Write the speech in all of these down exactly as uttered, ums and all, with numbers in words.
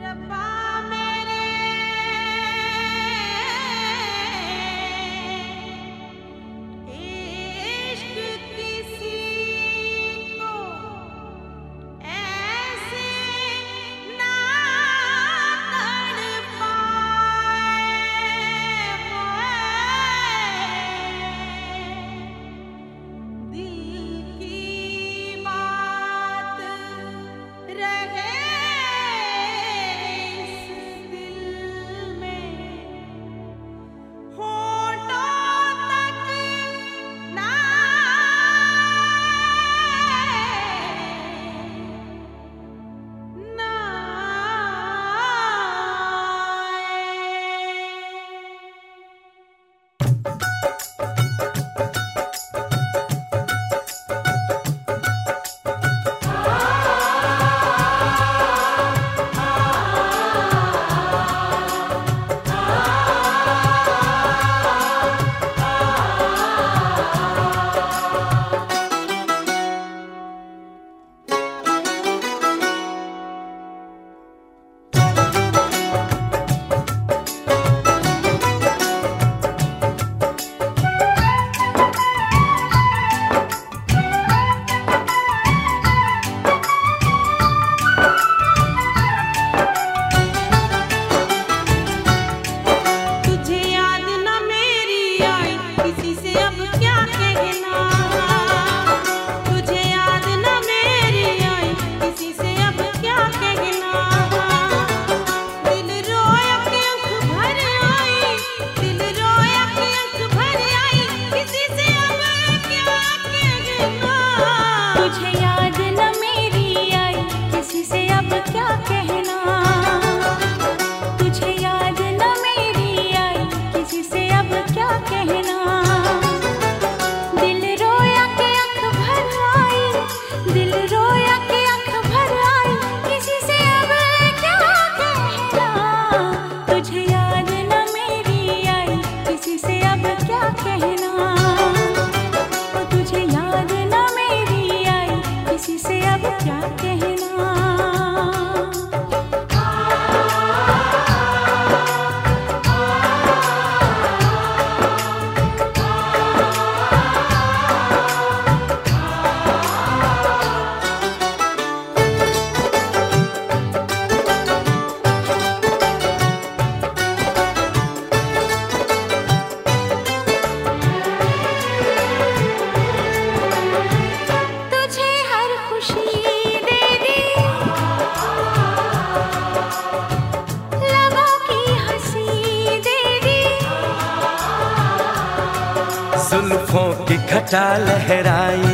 जुल्फों की घटा लहराई,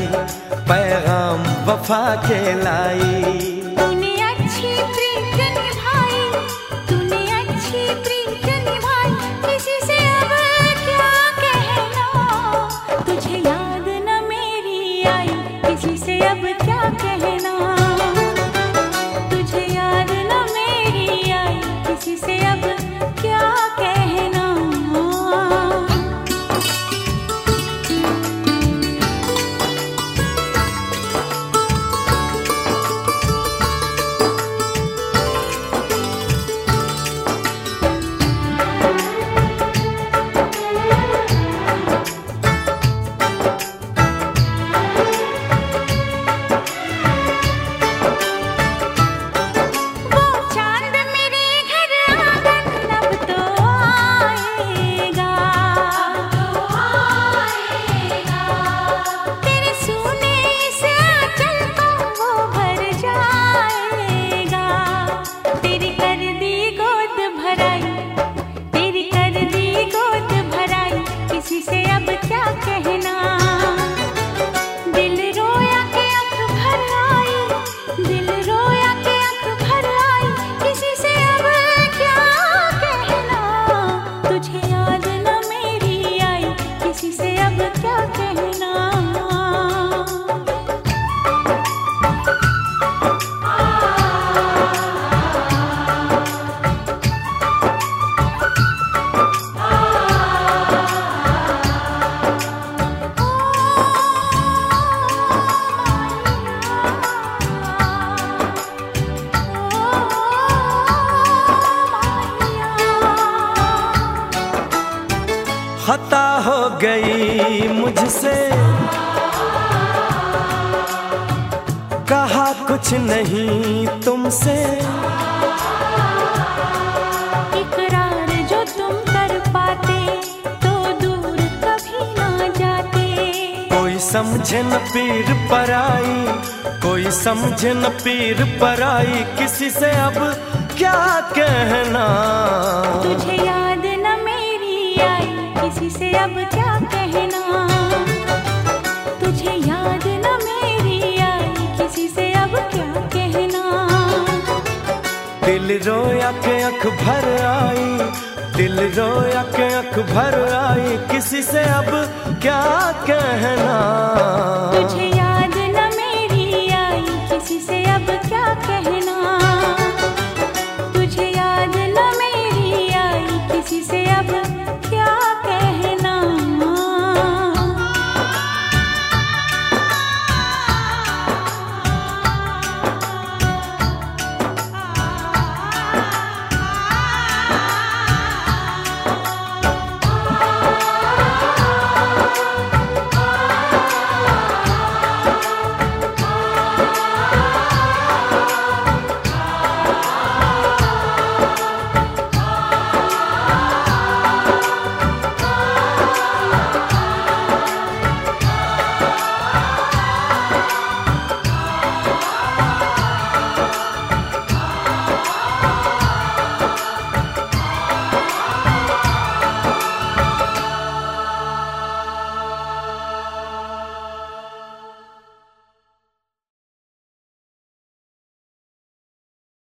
पैगाम वफा के लाई। तूने अच्छी प्रीत निभाई, तूने अच्छी प्रीत निभाई, किसी से अब क्या कहना। तुझे याद न मेरी आई, किसी से अब क्या कहना। तुझे याद न मेरी आई, किसी से अब क्या कहना। मुझसे, कहा कुछ नहीं तुमसे। इकरार जो तुम कर पाते तो दूर कभी ना जाते। कोई समझे न पीर पराई, कोई समझे न पीर पराई, किसी से अब क्या कहना। तुझे याद न मेरी आई, किसी से अब क्या कहना। तुझे याद न मेरी आई, किसी से अब क्या कहना। दिल रोया के अख भर आई, दिल रोया के अख भर आई, किसी से अब क्या कहना। तुझे